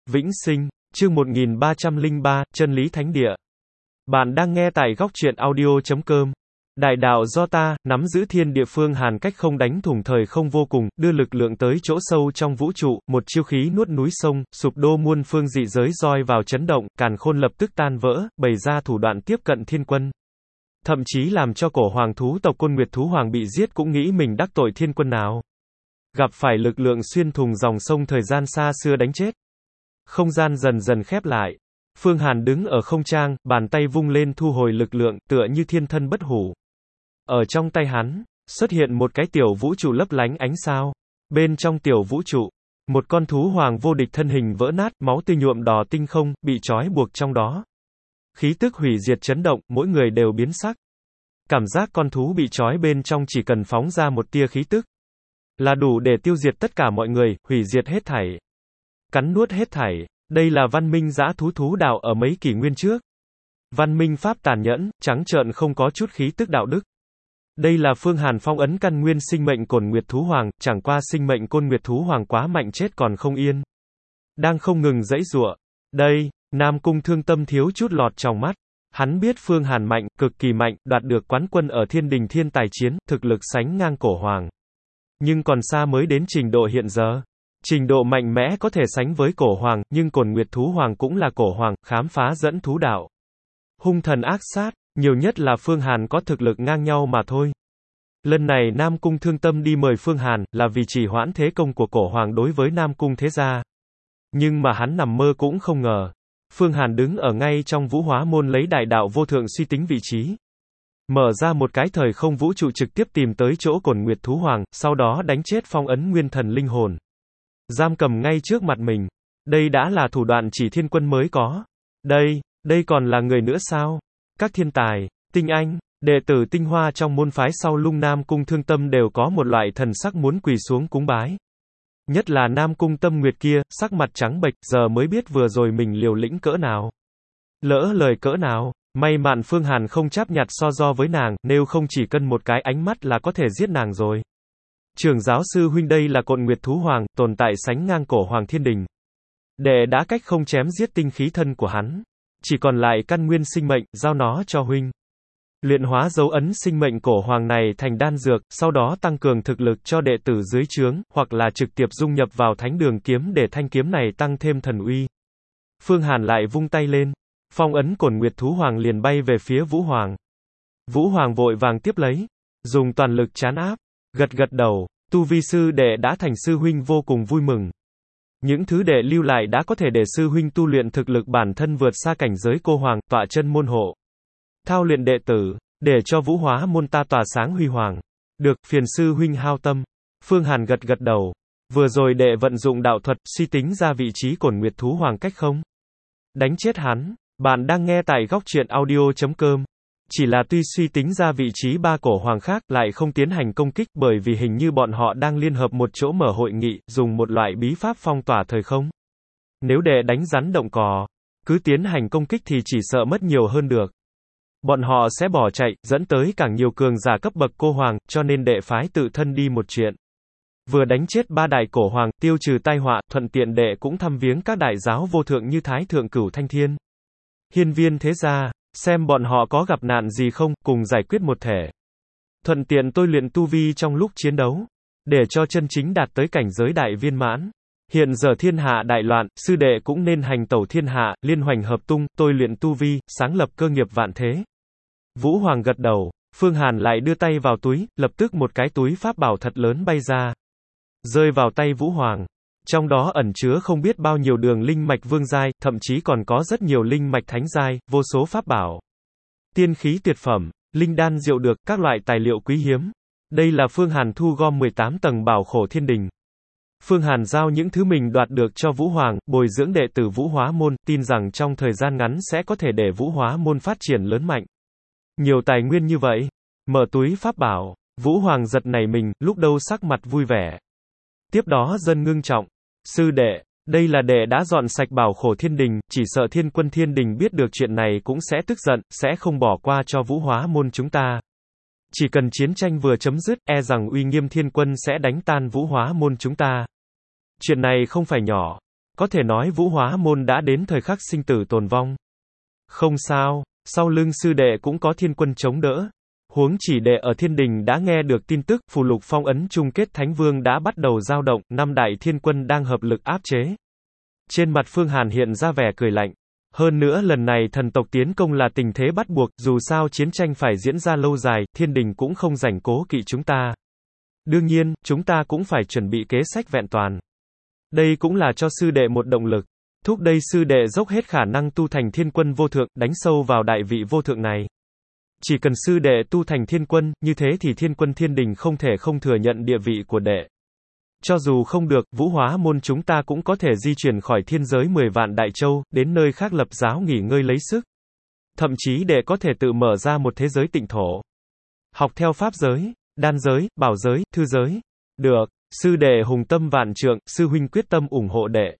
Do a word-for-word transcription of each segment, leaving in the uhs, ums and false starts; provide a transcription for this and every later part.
Vĩnh sinh, chương một nghìn ba trăm lẻ ba, chân lý thánh địa. Bạn đang nghe tại góc truyện audio chấm com. Đại đạo do ta, nắm giữ thiên địa phương Hàn cách không đánh thủng thời không vô cùng, đưa lực lượng tới chỗ sâu trong vũ trụ, một chiêu khí nuốt núi sông, sụp đô muôn phương dị giới roi vào chấn động, càn khôn lập tức tan vỡ, bày ra thủ đoạn tiếp cận thiên quân. Thậm chí làm cho cổ hoàng thú tộc Côn Nguyệt thú hoàng bị giết cũng nghĩ mình đắc tội thiên quân nào. Gặp phải lực lượng xuyên thủng dòng sông thời gian xa xưa đánh chết. Không gian dần dần khép lại. Phương Hàn đứng ở không trang, bàn tay vung lên thu hồi lực lượng, tựa như thiên thân bất hủ. Ở trong tay hắn, xuất hiện một cái tiểu vũ trụ lấp lánh ánh sao. Bên trong tiểu vũ trụ, một con thú hoàng vô địch thân hình vỡ nát, máu tươi nhuộm đỏ tinh không, bị trói buộc trong đó. Khí tức hủy diệt chấn động, mỗi người đều biến sắc. Cảm giác con thú bị trói bên trong chỉ cần phóng ra một tia khí tức, là đủ để tiêu diệt tất cả mọi người, hủy diệt hết thảy. Cắn nuốt hết thảy. Đây là văn minh dã thú thú đạo ở mấy kỷ nguyên trước. Văn minh pháp tàn nhẫn, trắng trợn không có chút khí tức đạo đức. Đây là Phương Hàn phong ấn căn nguyên sinh mệnh Côn Nguyệt thú hoàng, chẳng qua sinh mệnh Côn Nguyệt thú hoàng quá mạnh chết còn không yên. Đang không ngừng giãy giụa. Đây, Nam Cung Thương Tâm thiếu chút lọt trong mắt. Hắn biết Phương Hàn mạnh, cực kỳ mạnh, đoạt được quán quân ở thiên đình thiên tài chiến, thực lực sánh ngang cổ hoàng. Nhưng còn xa mới đến trình độ hiện giờ. Trình độ mạnh mẽ có thể sánh với cổ hoàng, nhưng Côn Nguyệt thú hoàng cũng là cổ hoàng, khám phá dẫn thú đạo. Hung thần ác sát, nhiều nhất là Phương Hàn có thực lực ngang nhau mà thôi. Lần này Nam Cung Thương Tâm đi mời Phương Hàn, là vì trì hoãn thế công của cổ hoàng đối với Nam Cung thế gia. Nhưng mà hắn nằm mơ cũng không ngờ. Phương Hàn đứng ở ngay trong vũ hóa môn lấy đại đạo vô thượng suy tính vị trí. Mở ra một cái thời không vũ trụ trực tiếp tìm tới chỗ Côn Nguyệt thú hoàng, sau đó đánh chết phong ấn nguyên thần linh hồn. Giam cầm ngay trước mặt mình. Đây đã là thủ đoạn chỉ thiên quân mới có. Đây, đây còn là người nữa sao? Các thiên tài, tinh anh, đệ tử tinh hoa trong môn phái sau lưng Nam Cung Thương Tâm đều có một loại thần sắc muốn quỳ xuống cúng bái. Nhất là Nam Cung Tâm Nguyệt kia, sắc mặt trắng bệch, giờ mới biết vừa rồi mình liều lĩnh cỡ nào. Lỡ lời cỡ nào, may mạn Phương Hàn không chấp nhặt so do với nàng, nếu không chỉ cần một cái ánh mắt là có thể giết nàng rồi. Trưởng giáo sư huynh, đây là Côn Nguyệt thú hoàng, tồn tại sánh ngang cổ hoàng thiên đình. Đệ đã cách không chém giết tinh khí thân của hắn. Chỉ còn lại căn nguyên sinh mệnh, giao nó cho huynh. Luyện hóa dấu ấn sinh mệnh cổ hoàng này thành đan dược, sau đó tăng cường thực lực cho đệ tử dưới trướng, hoặc là trực tiếp dung nhập vào thánh đường kiếm để thanh kiếm này tăng thêm thần uy. Phương Hàn lại vung tay lên. Phong ấn Côn Nguyệt thú hoàng liền bay về phía Vũ Hoàng. Vũ Hoàng vội vàng tiếp lấy. Dùng toàn lực trấn áp. Gật gật đầu, tu vi sư đệ đã thành sư huynh vô cùng vui mừng. Những thứ đệ lưu lại đã có thể để sư huynh tu luyện thực lực bản thân vượt xa cảnh giới cô hoàng, tọa chân môn hộ. Thao luyện đệ tử, để cho vũ hóa môn ta tỏa sáng huy hoàng. Được, phiền sư huynh hao tâm. Phương Hàn gật gật đầu. Vừa rồi đệ vận dụng đạo thuật, suy tính ra vị trí Côn Nguyệt thú hoàng cách không đánh chết hắn. Bạn đang nghe tại góc truyện audio chấm com. Chỉ là tuy suy tính ra vị trí ba cổ hoàng khác, lại không tiến hành công kích, bởi vì hình như bọn họ đang liên hợp một chỗ mở hội nghị, dùng một loại bí pháp phong tỏa thời không. Nếu đệ đánh rắn động cò, cứ tiến hành công kích thì chỉ sợ mất nhiều hơn được. Bọn họ sẽ bỏ chạy, dẫn tới càng nhiều cường giả cấp bậc cô hoàng, cho nên đệ phái tự thân đi một chuyện. Vừa đánh chết ba đại cổ hoàng, tiêu trừ tai họa, thuận tiện đệ cũng thăm viếng các đại giáo vô thượng như Thái Thượng Cửu Thanh Thiên, Hiên Viên thế gia. Xem bọn họ có gặp nạn gì không, cùng giải quyết một thể. Thuận tiện tôi luyện tu vi trong lúc chiến đấu. Để cho chân chính đạt tới cảnh giới đại viên mãn. Hiện giờ thiên hạ đại loạn, sư đệ cũng nên hành tẩu thiên hạ, liên hoành hợp tung, tôi luyện tu vi, sáng lập cơ nghiệp vạn thế. Vũ Hoàng gật đầu, Phương Hàn lại đưa tay vào túi, lập tức một cái túi pháp bảo thật lớn bay ra. Rơi vào tay Vũ Hoàng. Trong đó ẩn chứa không biết bao nhiêu đường linh mạch vương giai, thậm chí còn có rất nhiều linh mạch thánh giai, vô số pháp bảo, tiên khí tuyệt phẩm, linh đan diệu được, các loại tài liệu quý hiếm. Đây là Phương Hàn thu gom mười tám tầng bảo khổ thiên đình. Phương Hàn giao những thứ mình đoạt được cho Vũ Hoàng, bồi dưỡng đệ tử Vũ Hóa môn, tin rằng trong thời gian ngắn sẽ có thể để Vũ Hóa môn phát triển lớn mạnh. Nhiều tài nguyên như vậy, mở túi pháp bảo, Vũ Hoàng giật nảy mình, lúc đâu sắc mặt vui vẻ. Tiếp đó dần ngưng trọng. Sư đệ, đây là đệ đã dọn sạch bảo khổ thiên đình, chỉ sợ thiên quân thiên đình biết được chuyện này cũng sẽ tức giận, sẽ không bỏ qua cho vũ hóa môn chúng ta. Chỉ cần chiến tranh vừa chấm dứt, e rằng uy nghiêm thiên quân sẽ đánh tan vũ hóa môn chúng ta. Chuyện này không phải nhỏ. Có thể nói Vũ Hóa Môn đã đến thời khắc sinh tử tồn vong. Không sao, sau lưng sư đệ cũng có thiên quân chống đỡ. Huống chỉ đệ ở thiên đình đã nghe được tin tức, phù lục phong ấn chung kết thánh vương đã bắt đầu dao động, năm đại thiên quân đang hợp lực áp chế. Trên mặt Phương Hàn hiện ra vẻ cười lạnh. Hơn nữa lần này thần tộc tiến công là tình thế bắt buộc, dù sao chiến tranh phải diễn ra lâu dài, thiên đình cũng không rảnh cố kỵ chúng ta. Đương nhiên, chúng ta cũng phải chuẩn bị kế sách vẹn toàn. Đây cũng là cho sư đệ một động lực. Thúc đẩy sư đệ dốc hết khả năng tu thành thiên quân vô thượng, đánh sâu vào đại vị vô thượng này. Chỉ cần sư đệ tu thành thiên quân, như thế thì thiên quân thiên đình không thể không thừa nhận địa vị của đệ. Cho dù không được, Vũ Hóa Môn chúng ta cũng có thể di chuyển khỏi thiên giới mười vạn đại châu, đến nơi khác lập giáo nghỉ ngơi lấy sức. Thậm chí đệ có thể tự mở ra một thế giới tịnh thổ. Học theo pháp giới, đan giới, bảo giới, thư giới. Được, sư đệ hùng tâm vạn trượng, sư huynh quyết tâm ủng hộ đệ.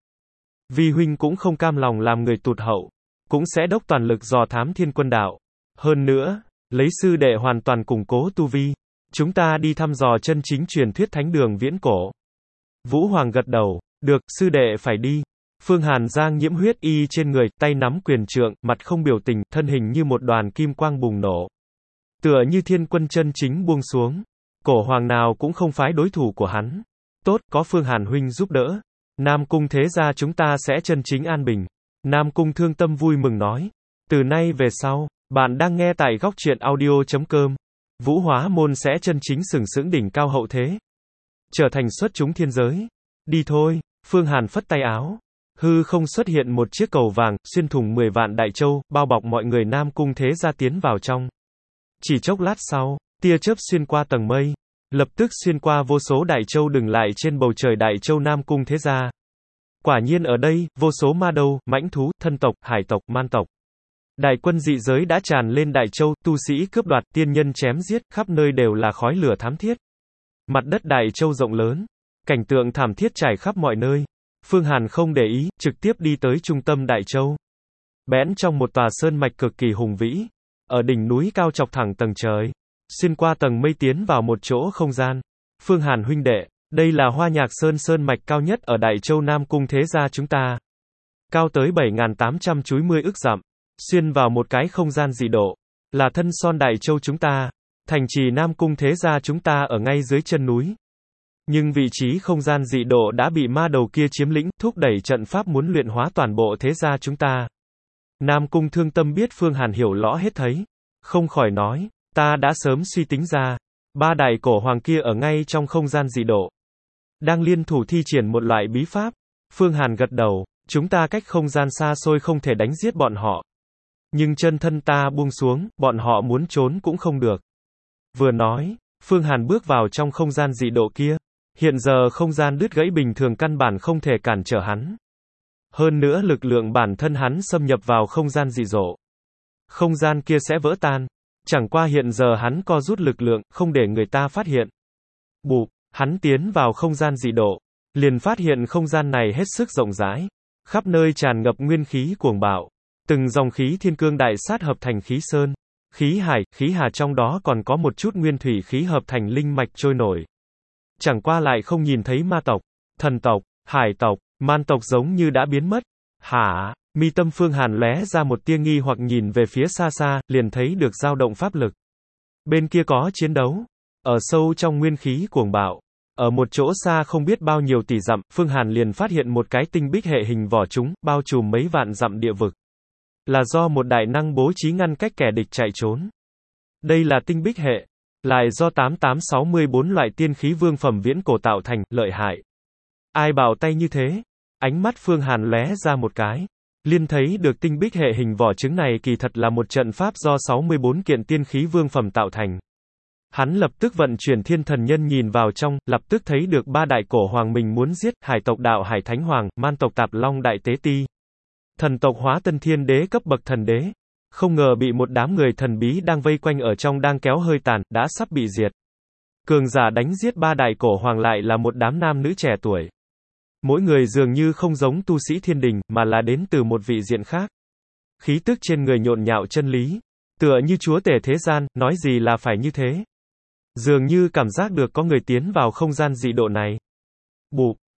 Vi huynh cũng không cam lòng làm người tụt hậu, cũng sẽ đốc toàn lực dò thám thiên quân đạo. Hơn nữa, lấy sư đệ hoàn toàn củng cố tu vi, chúng ta đi thăm dò chân chính truyền thuyết thánh đường viễn cổ. Vũ Hoàng gật đầu, được, sư đệ phải đi. Phương Hàn giang nhiễm huyết y trên người, tay nắm quyền trượng, mặt không biểu tình, thân hình như một đoàn kim quang bùng nổ. Tựa như thiên quân chân chính buông xuống. Cổ hoàng nào cũng không phái đối thủ của hắn. Tốt, có Phương Hàn huynh giúp đỡ. Nam Cung thế gia chúng ta sẽ chân chính an bình. Nam Cung Thương Tâm vui mừng nói. Từ nay về sau, bạn đang nghe tại góc truyện audio chấm com. Vũ Hóa Môn sẽ chân chính sừng sững đỉnh cao hậu thế. Trở thành xuất chúng thiên giới. Đi thôi, Phương Hàn phất tay áo. Hư không xuất hiện một chiếc cầu vàng, xuyên thủng mười vạn đại châu, bao bọc mọi người Nam Cung thế gia tiến vào trong. Chỉ chốc lát sau, tia chớp xuyên qua tầng mây. Lập tức xuyên qua vô số đại châu đừng lại trên bầu trời đại châu Nam Cung thế gia. Quả nhiên ở đây, vô số ma đầu, mãnh thú, thân tộc, hải tộc, man tộc. Đại quân dị giới đã tràn lên đại châu, tu sĩ cướp đoạt, tiên nhân chém giết, khắp nơi đều là khói lửa thám thiết. Mặt đất đại châu rộng lớn, cảnh tượng thảm thiết trải khắp mọi nơi. Phương Hàn không để ý, trực tiếp đi tới trung tâm đại châu. Bẽn trong một tòa sơn mạch cực kỳ hùng vĩ, ở đỉnh núi cao chọc thẳng tầng trời, xuyên qua tầng mây tiến vào một chỗ không gian. Phương Hàn huynh đệ, đây là Hoa Nhạc Sơn sơn mạch cao nhất ở đại châu Nam Cung thế gia chúng ta. Cao tới bảy nghìn tám trăm chuối mươi ức dặm, xuyên vào một cái không gian dị độ, là thân son đại châu chúng ta. Thành trì Nam Cung thế gia chúng ta ở ngay dưới chân núi. Nhưng vị trí không gian dị độ đã bị ma đầu kia chiếm lĩnh, thúc đẩy trận pháp muốn luyện hóa toàn bộ thế gia chúng ta. Nam Cung Thương Tâm biết Phương Hàn hiểu rõ hết thấy, không khỏi nói, ta đã sớm suy tính ra, ba đại cổ hoàng kia ở ngay trong không gian dị độ, đang liên thủ thi triển một loại bí pháp. Phương Hàn gật đầu, chúng ta cách không gian xa xôi không thể đánh giết bọn họ. Nhưng chân thân ta buông xuống, bọn họ muốn trốn cũng không được. Vừa nói, Phương Hàn bước vào trong không gian dị độ kia. Hiện giờ không gian đứt gãy bình thường căn bản không thể cản trở hắn. Hơn nữa lực lượng bản thân hắn xâm nhập vào không gian dị độ, không gian kia sẽ vỡ tan. Chẳng qua hiện giờ hắn co rút lực lượng, không để người ta phát hiện. Bụp, hắn tiến vào không gian dị độ, liền phát hiện không gian này hết sức rộng rãi, khắp nơi tràn ngập nguyên khí cuồng bạo, từng dòng khí thiên cương đại sát hợp thành khí sơn, khí hải, khí hà, trong đó còn có một chút nguyên thủy khí hợp thành linh mạch trôi nổi. Chẳng qua lại không nhìn thấy ma tộc, thần tộc, hải tộc, man tộc giống như đã biến mất. Hả? Mi tâm Phương Hàn lóe ra một tia nghi hoặc nhìn về phía xa xa, liền thấy được dao động pháp lực. Bên kia có chiến đấu. Ở sâu trong nguyên khí cuồng bạo, ở một chỗ xa không biết bao nhiêu tỷ dặm, Phương Hàn liền phát hiện một cái tinh bích hệ hình vỏ trúng, bao trùm mấy vạn dặm địa vực. Là do một đại năng bố trí ngăn cách kẻ địch chạy trốn. Đây là tinh bích hệ, lại do tám tám sáu bốn loại tiên khí vương phẩm viễn cổ tạo thành, lợi hại. Ai bảo tay như thế? Ánh mắt Phương Hàn lóe ra một cái, liên thấy được tinh bích hệ hình vỏ trứng này kỳ thật là một trận pháp do sáu mươi bốn kiện tiên khí vương phẩm tạo thành. Hắn lập tức vận chuyển thiên thần nhân nhìn vào trong, lập tức thấy được ba đại cổ hoàng mình muốn giết, hải tộc đạo hải thánh hoàng, man tộc tạp long đại tế ti, thần tộc hóa tân thiên đế cấp bậc thần đế. Không ngờ bị một đám người thần bí đang vây quanh ở trong đang kéo hơi tàn, đã sắp bị diệt. Cường giả đánh giết ba đại cổ hoàng lại là một đám nam nữ trẻ tuổi. Mỗi người dường như không giống tu sĩ thiên đình, mà là đến từ một vị diện khác. Khí tức trên người nhộn nhạo chân lý, tựa như chúa tể thế gian, nói gì là phải như thế. Dường như cảm giác được có người tiến vào không gian dị độ này. Bụp,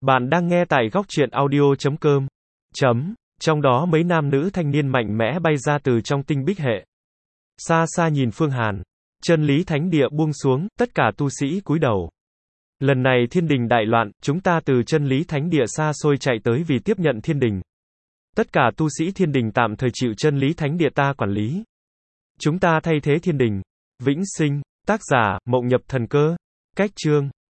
Bạn đang nghe tại góc truyện audio.com. Chấm. Trong đó mấy nam nữ thanh niên mạnh mẽ bay ra từ trong tinh bích hệ. Xa xa nhìn Phương Hàn. Chân lý thánh địa buông xuống, tất cả tu sĩ cúi đầu. Lần này thiên đình đại loạn, chúng ta từ chân lý thánh địa xa xôi chạy tới vì tiếp nhận thiên đình. Tất cả tu sĩ thiên đình tạm thời chịu chân lý thánh địa ta quản lý. Chúng ta thay thế thiên đình. Vĩnh sinh. Tác giả, Mộng Nhập Thần Cơ. Cách chương.